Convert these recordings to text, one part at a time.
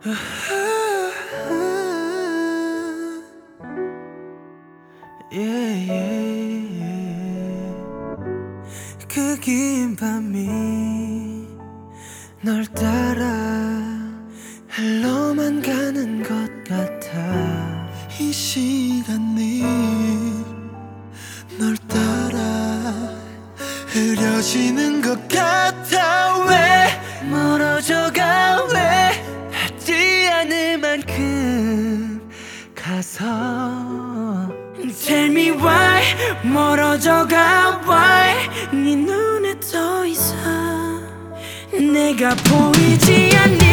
yeah, yeah. 그 긴 밤이 널 따라 흘러만 가는 것 같아. 이 시간이 널 따라 흐려지는 것 같아. 왜 멀어져가, 왜 하지 않을 만큼 가서 Tell me why 멀어져가, why 네 눈에 더 이상 내가 보이지 않니.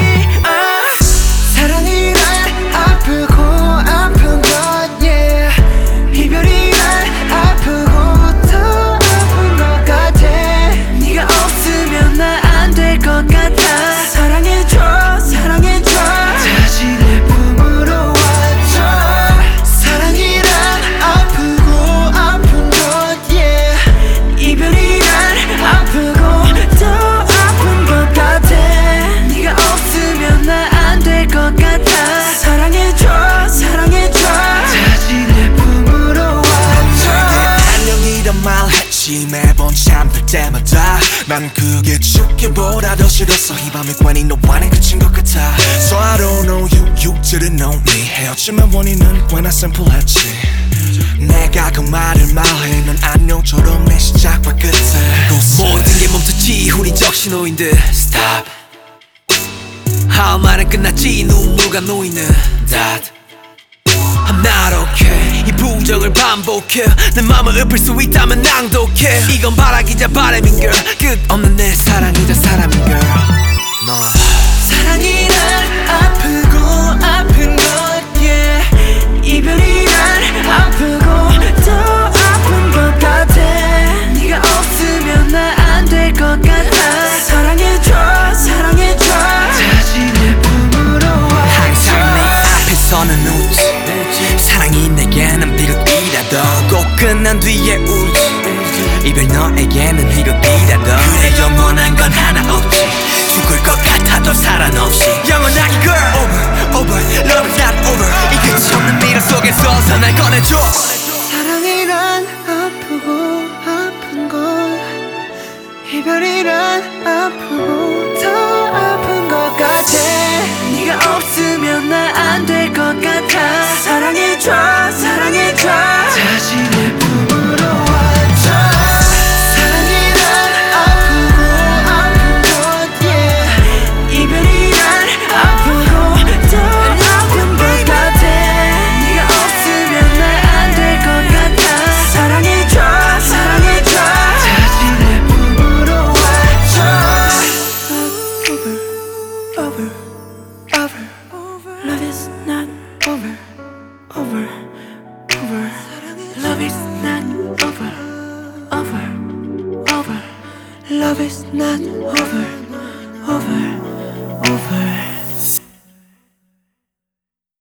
사랑이란 아프고 아픈 것, yeah. 이별이란 아프고 더 아픈 것 같아. 네가 없으면 나 안 될 것 같아. 사랑해줘, 사랑해줘. 다시 내 품으로 와줘. 사랑이란 아프고 아픈 것, yeah. 이별이란 아프고 더 아픈 것 같아. 네가 없으면 나 안 될 것 같아. 사랑해줘, 사랑해줘. 다시 내 품으로 와줘. 안녕이란 말 했지 매번 잠들 때마다. 난 그게 죽기보다 더 싫었어. 이 밤이 괜히 너와 내 그친 것 같아. So I don't know you, you didn't know me. 헤어짐의 원인은 꽤나 심플했지. 내가 그 말을 말해 넌 안녕처럼 내 시작과 끝에 모든 게 멈췄지. 우린 적신호인 듯 Stop. 할 말은 끝났지. 눈물과 놓이는 That I'm not okay. 이 부정을 반복해. 내 맘을 읊을 수 있다면 낭독해. 이건 바라기자 바람인 girl. 끝없는 내 사랑이자 사람인 girl. 너 사랑이란 아프고 아픈 것, yeah. 이별이란 아프고 더 아픈 것 같아. 네가 없으면 나 안 될 것 같아. 사랑해줘, 사랑해줘. 다시 내 품으로 와줘. 항상 내 앞에서는 웃지. 사랑이 내게는 비극이라도 꼭 끝난 뒤에 울지. 이별 너에게는 희극이라도 그래 영원한 건 하나 없지. 죽을 것 같아도 사랑 없이 영원하게 girl. Over, over, love is not over. 이 끝이 없는 미련 속에서 날 꺼내줘. 사랑이란 아프고 아픈 것, 이별이란 아프고 더 아픈 것 같아. 네가 없으면 나 안 될 것 같아. 사랑해줘, 사랑해줘. 다시 내 품으로 와줘. 사랑이란 아프고 아픈 것, yeah. 이별이란 아프고 더 아픈 것 같아. 네가 없으면 나 안 될 것 같아. 사랑해줘, 사랑해줘. 다시 내 품으로 와줘. Over, over, over. Love is not over, over, over. Love is not over, over, over. Love is not over, over, over.